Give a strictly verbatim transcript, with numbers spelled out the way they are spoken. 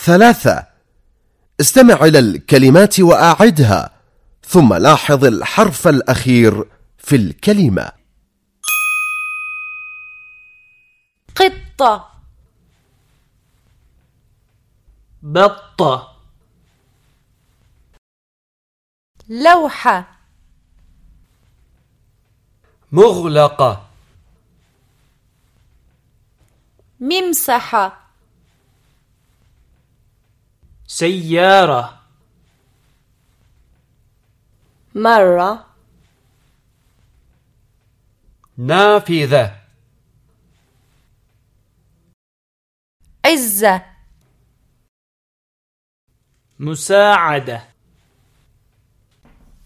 ثلاثة. استمع إلى الكلمات وأعدها، ثم لاحظ الحرف الأخير في الكلمة. قطة، بطة، لوحة، مغلقة، ممسحة، سيارة، مرة، نافذة، عزة، مساعدة،